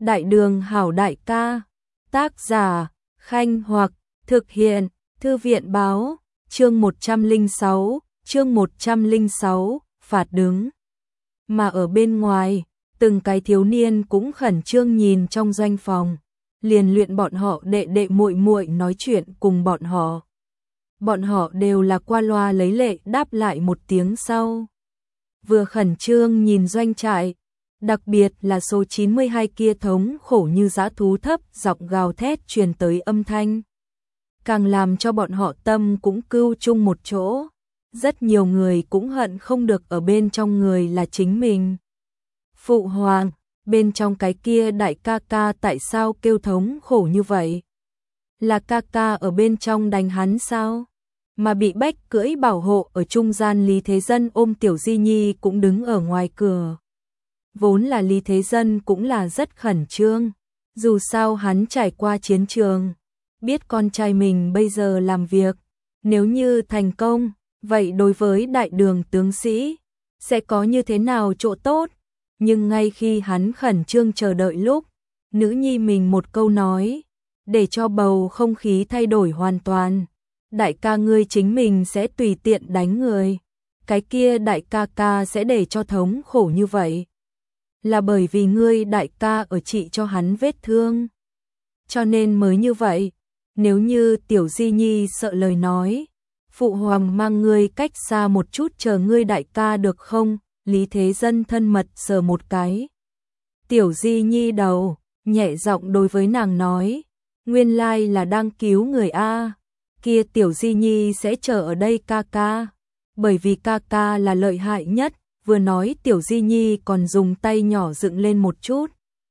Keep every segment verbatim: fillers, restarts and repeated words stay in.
Đại đường hảo đại ca, tác giả, Khanh Hoặc, thực hiện, Thư viện báo, chương một trăm lẻ sáu, chương một trăm lẻ sáu, phạt đứng. Mà ở bên ngoài, từng cái thiếu niên cũng khẩn trương nhìn trong doanh phòng, liền luyện bọn họ đệ đệ muội muội nói chuyện cùng bọn họ. Bọn họ đều là qua loa lấy lệ đáp lại một tiếng sau. Vừa khẩn trương nhìn doanh trại, đặc biệt là số chín mươi hai kia thống khổ như dã thú thấp giọng gào thét truyền tới âm thanh. Càng làm cho bọn họ tâm cũng cưu chung một chỗ. Rất nhiều người cũng hận không được ở bên trong người là chính mình. Phụ hoàng, bên trong cái kia đại ca ca tại sao kêu thống khổ như vậy? Là ca ca ở bên trong đánh hắn sao? Mà bị bách cưỡi bảo hộ ở trung gian Lý Thế Dân ôm Tiểu Di Nhi cũng đứng ở ngoài cửa. Vốn là Lý Thế Dân cũng là rất khẩn trương, dù sao hắn trải qua chiến trường, biết con trai mình bây giờ làm việc, nếu như thành công, vậy đối với đại đường tướng sĩ, sẽ có như thế nào chỗ tốt, nhưng ngay khi hắn khẩn trương chờ đợi lúc, nữ nhi mình một câu nói, để cho bầu không khí thay đổi hoàn toàn. Đại ca ngươi chính mình sẽ tùy tiện đánh người, cái kia đại ca ca sẽ để cho thống khổ như vậy. Là bởi vì ngươi đại ca ở trị cho hắn vết thương, cho nên mới như vậy. Nếu như Tiểu Di Nhi sợ lời nói, phụ hoàng mang ngươi cách xa một chút chờ ngươi đại ca được không? Lý Thế Dân thân mật sờ một cái Tiểu Di Nhi đầu, nhẹ giọng đối với nàng nói, nguyên lai là đang cứu người a. Kia Tiểu Di Nhi sẽ chờ ở đây ca ca, bởi vì ca ca là lợi hại nhất. Vừa nói Tiểu Di Nhi còn dùng tay nhỏ dựng lên một chút.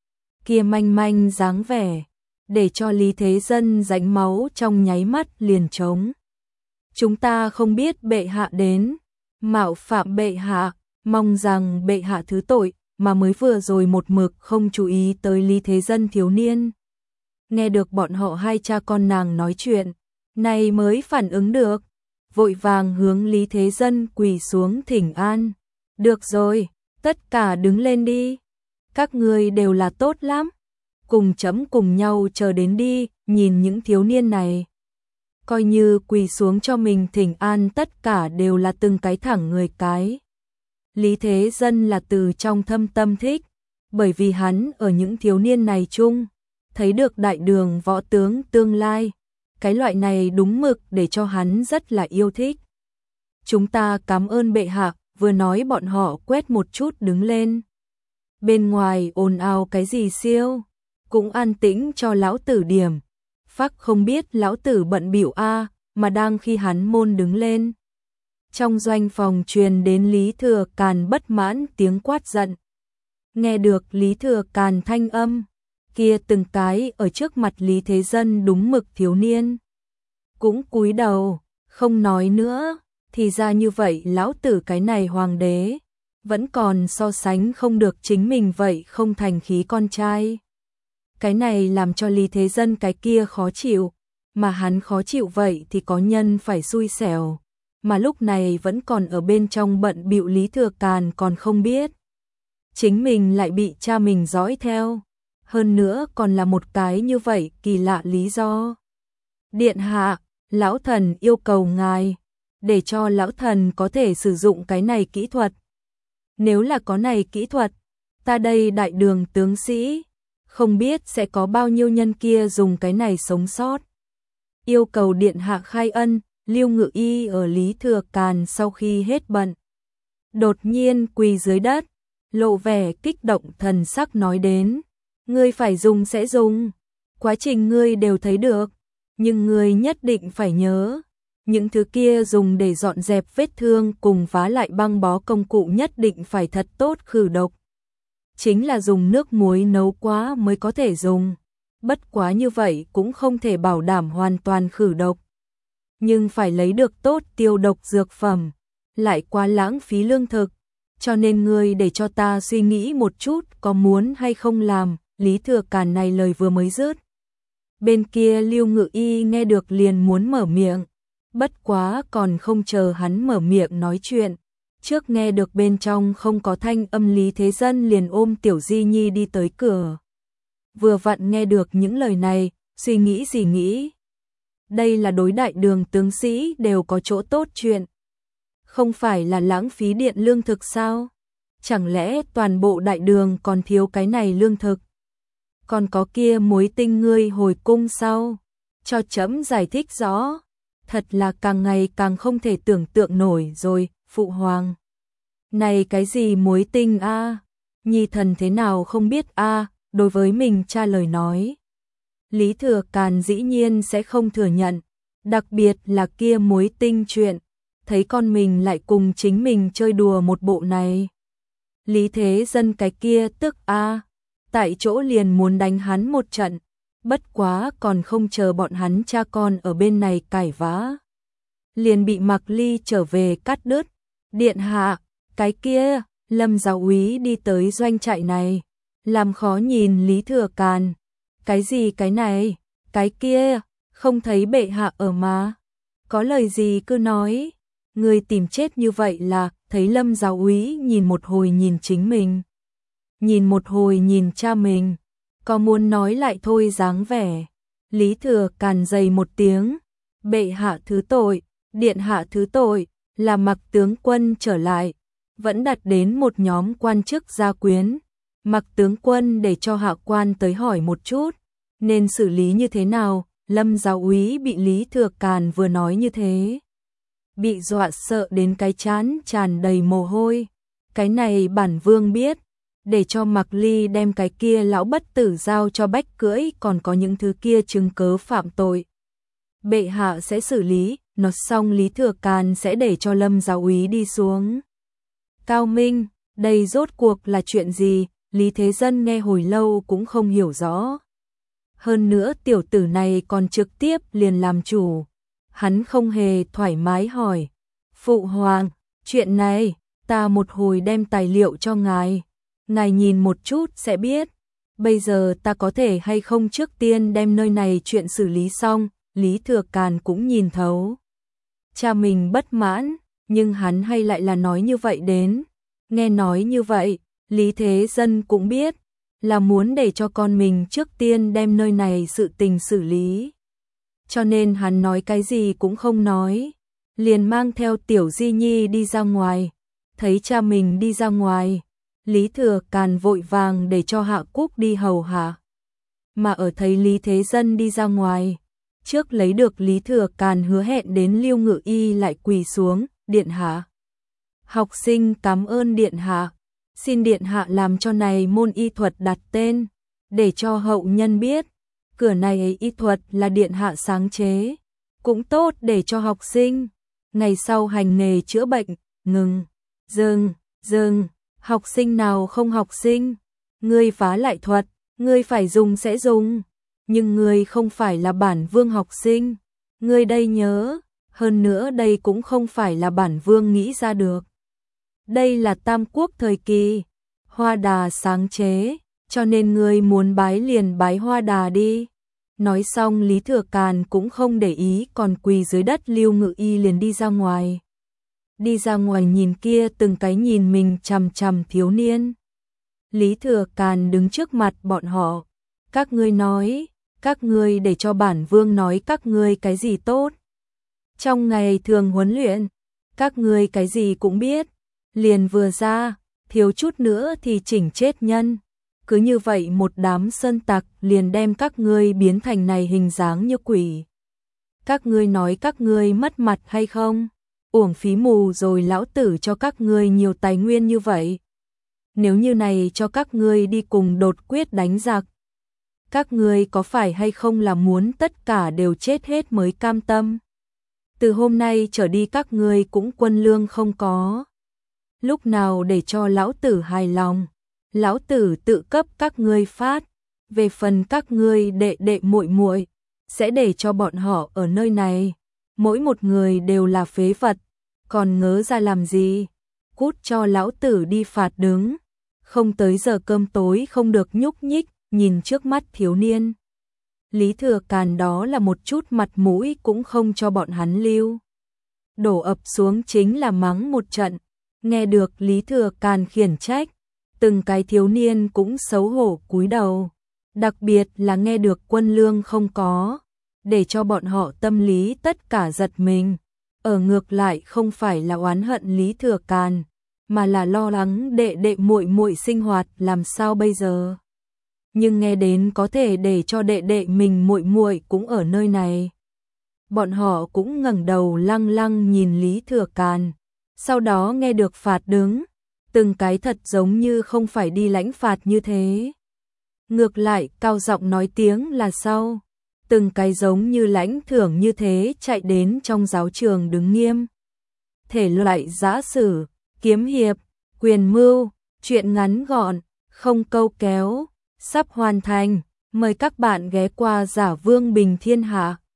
Kia manh manh dáng vẻ, để cho Lý Thế Dân rãnh máu trong nháy mắt liền trống. Chúng ta không biết bệ hạ đến, mạo phạm bệ hạ, mong rằng bệ hạ thứ tội, mà mới vừa rồi một mực không chú ý tới Lý Thế Dân thiếu niên. Nghe được bọn họ hai cha con nàng nói chuyện, này mới phản ứng được, vội vàng hướng Lý Thế Dân quỳ xuống thỉnh an. Được rồi, tất cả đứng lên đi. Các ngươi đều là tốt lắm. Cùng chấm cùng nhau chờ đến đi, nhìn những thiếu niên này. Coi như quỳ xuống cho mình thỉnh an tất cả đều là từng cái thẳng người cái. Lý Thế Dân là từ trong thâm tâm thích, bởi vì hắn ở những thiếu niên này chung, thấy được đại đường võ tướng tương lai. Cái loại này đúng mực để cho hắn rất là yêu thích. Chúng ta cảm ơn bệ hạ. Vừa nói bọn họ quét một chút đứng lên. Bên ngoài ồn ào cái gì siêu, cũng an tĩnh cho lão tử điểm. Phác không biết lão tử bận bịu a, mà đang khi hắn môn đứng lên. Trong doanh phòng truyền đến Lý Thừa Càn bất mãn tiếng quát giận. Nghe được Lý Thừa Càn thanh âm, kia từng cái ở trước mặt Lý Thế Dân đúng mực thiếu niên. Cũng cúi đầu, không nói nữa. Thì ra như vậy lão tử cái này hoàng đế, vẫn còn so sánh không được chính mình vậy không thành khí con trai. Cái này làm cho Lý Thế Dân cái kia khó chịu, mà hắn khó chịu vậy thì có nhân phải xui xẻo, mà lúc này vẫn còn ở bên trong bận bịu Lý Thừa Càn còn không biết. Chính mình lại bị cha mình dõi theo, hơn nữa còn là một cái như vậy kỳ lạ lý do. Điện hạ, lão thần yêu cầu ngài. Để cho lão thần có thể sử dụng cái này kỹ thuật. Nếu là có này kỹ thuật, ta đây đại đường tướng sĩ, không biết sẽ có bao nhiêu nhân kia dùng cái này sống sót. Yêu cầu điện hạ khai ân, Lưu Ngự Y ở Lý Thừa Càn sau khi hết bận. Đột nhiên quỳ dưới đất, lộ vẻ kích động thần sắc nói đến. Ngươi phải dùng sẽ dùng, quá trình ngươi đều thấy được, nhưng ngươi nhất định phải nhớ. Những thứ kia dùng để dọn dẹp vết thương cùng phá lại băng bó công cụ nhất định phải thật tốt khử độc. Chính là dùng nước muối nấu quá mới có thể dùng. Bất quá như vậy cũng không thể bảo đảm hoàn toàn khử độc. Nhưng phải lấy được tốt tiêu độc dược phẩm, lại quá lãng phí lương thực. Cho nên ngươi để cho ta suy nghĩ một chút có muốn hay không làm. Lý Thừa Càn này lời vừa mới dứt. Bên kia Lưu Ngự Y nghe được liền muốn mở miệng. Bất quá còn không chờ hắn mở miệng nói chuyện, trước nghe được bên trong không có thanh âm Lý Thế Dân liền ôm Tiểu Di Nhi đi tới cửa. vừa vặn nghe được những lời này, suy nghĩ gì nghĩ. Đây là đối đại đường tướng sĩ đều có chỗ tốt chuyện. Không phải là lãng phí điện lương thực sao? Chẳng lẽ toàn bộ đại đường còn thiếu cái này lương thực? Còn có kia muối tinh ngươi hồi cung sao? Cho trẫm giải thích rõ. Thật là càng ngày càng không thể tưởng tượng nổi rồi, phụ hoàng. Này cái gì muối tinh a? À? Nhi thần thế nào không biết a? À? Đối với mình cha lời nói. Lý Thừa Càn dĩ nhiên sẽ không thừa nhận, đặc biệt là kia muối tinh chuyện, thấy con mình lại cùng chính mình chơi đùa một bộ này. Lý Thế Dân cái kia tức a, à, tại chỗ liền muốn đánh hắn một trận, bất quá còn không chờ bọn hắn cha con ở bên này cãi vã. Liền bị Mạc Ly trở về cắt đứt, điện hạ, cái kia, Lâm giáo úy đi tới doanh trại này, làm khó nhìn Lý Thừa Càn. Cái gì cái này, cái kia, không thấy bệ hạ ở mà. Có lời gì cứ nói, người tìm chết như vậy là, thấy Lâm giáo úy nhìn một hồi nhìn chính mình. Nhìn một hồi nhìn cha mình, có muốn nói lại thôi dáng vẻ. Lý Thừa Càn dày một tiếng, bệ hạ thứ tội, điện hạ thứ tội, là Mạc tướng quân trở lại, vẫn đặt đến một nhóm quan chức gia quyến. Mạc tướng quân để cho hạ quan tới hỏi một chút, nên xử lý như thế nào? Lâm giáo úy bị Lý Thừa Càn vừa nói như thế, bị dọa sợ đến cái trán tràn đầy mồ hôi. Cái này bản vương biết, để cho Mạc Ly đem cái kia lão bất tử giao cho Bách Cưỡi, còn có những thứ kia chứng cớ phạm tội. Bệ hạ sẽ xử lý, nói xong Lý Thừa Càn sẽ để cho Lâm giáo úy đi xuống. Cao Minh, đây rốt cuộc là chuyện gì? Lý Thế Dân nghe hồi lâu cũng không hiểu rõ. Hơn nữa tiểu tử này còn trực tiếp liền làm chủ. Hắn không hề thoải mái hỏi. Phụ hoàng, chuyện này, ta một hồi đem tài liệu cho ngài. Ngài nhìn một chút sẽ biết. Bây giờ ta có thể hay không trước tiên đem nơi này chuyện xử lý xong. Lý Thừa Càn cũng nhìn thấu. Cha mình bất mãn, nhưng hắn hay lại là nói như vậy đến. Nghe nói như vậy, Lý Thế Dân cũng biết, là muốn để cho con mình trước tiên đem nơi này sự tình xử lý. Cho nên hắn nói cái gì cũng không nói, liền mang theo Tiểu Di Nhi đi ra ngoài. Thấy cha mình đi ra ngoài, Lý Thừa Càn vội vàng để cho Hạ Cúc đi hầu hạ. Mà ở thấy Lý Thế Dân đi ra ngoài, trước lấy được Lý Thừa Càn hứa hẹn đến Lưu Ngự Y lại quỳ xuống, điện hạ. Học sinh cảm ơn điện hạ. Xin điện hạ làm cho này môn y thuật đặt tên, để cho hậu nhân biết, cửa này y thuật là điện hạ sáng chế, cũng tốt để cho học sinh, ngày sau hành nghề chữa bệnh. Ngừng, dừng, dừng, học sinh nào không học sinh, ngươi phá lại thuật, ngươi phải dùng sẽ dùng, nhưng ngươi không phải là bản vương học sinh, ngươi đây nhớ, hơn nữa đây cũng không phải là bản vương nghĩ ra được. Đây là Tam Quốc thời kỳ, Hoa Đà sáng chế, cho nên ngươi muốn bái liền bái Hoa Đà đi. Nói xong Lý Thừa Càn cũng không để ý, còn quỳ dưới đất Lưu Ngự Y liền đi ra ngoài. Đi ra ngoài nhìn kia từng cái nhìn mình chằm chằm thiếu niên. Lý Thừa Càn đứng trước mặt bọn họ, các ngươi nói, các ngươi để cho bản vương nói các ngươi cái gì tốt. Trong ngày thường huấn luyện, các ngươi cái gì cũng biết. Liền vừa ra, thiếu chút nữa thì chỉnh chết nhân. Cứ như vậy một đám sơn tặc liền đem các ngươi biến thành này hình dáng như quỷ. Các ngươi nói các ngươi mất mặt hay không? Uổng phí mù rồi lão tử cho các ngươi nhiều tài nguyên như vậy. Nếu như này cho các ngươi đi cùng đột quyết đánh giặc, các ngươi có phải hay không là muốn tất cả đều chết hết mới cam tâm? Từ hôm nay trở đi các ngươi cũng quân lương không có. Lúc nào để cho lão tử hài lòng, lão tử tự cấp các ngươi phát. Về phần các ngươi đệ đệ muội muội, sẽ để cho bọn họ ở nơi này, mỗi một người đều là phế vật, còn ngớ ra làm gì? Cút cho lão tử đi phạt đứng, không tới giờ cơm tối không được nhúc nhích. Nhìn trước mắt thiếu niên, Lý Thừa Càn đó là một chút mặt mũi cũng không cho bọn hắn lưu. Đổ ập xuống chính là mắng một trận. Nghe được Lý Thừa Càn khiển trách, từng cái thiếu niên cũng xấu hổ cúi đầu. Đặc biệt là nghe được quân lương không có, để cho bọn họ tâm lý tất cả giật mình. Ở ngược lại không phải là oán hận Lý Thừa Càn, mà là lo lắng đệ đệ muội muội sinh hoạt làm sao bây giờ. Nhưng nghe đến có thể để cho đệ đệ mình muội muội cũng ở nơi này, bọn họ cũng ngẩng đầu lăng lăng nhìn Lý Thừa Càn. Sau đó nghe được phạt đứng, từng cái thật giống như không phải đi lãnh phạt như thế. Ngược lại cao giọng nói tiếng là sau, từng cái giống như lãnh thưởng như thế chạy đến trong giáo trường đứng nghiêm. Thể loại giã sử, kiếm hiệp, quyền mưu, truyện ngắn gọn, không câu kéo, sắp hoàn thành. Mời các bạn ghé qua Giả Vương Bình Thiên Hạ.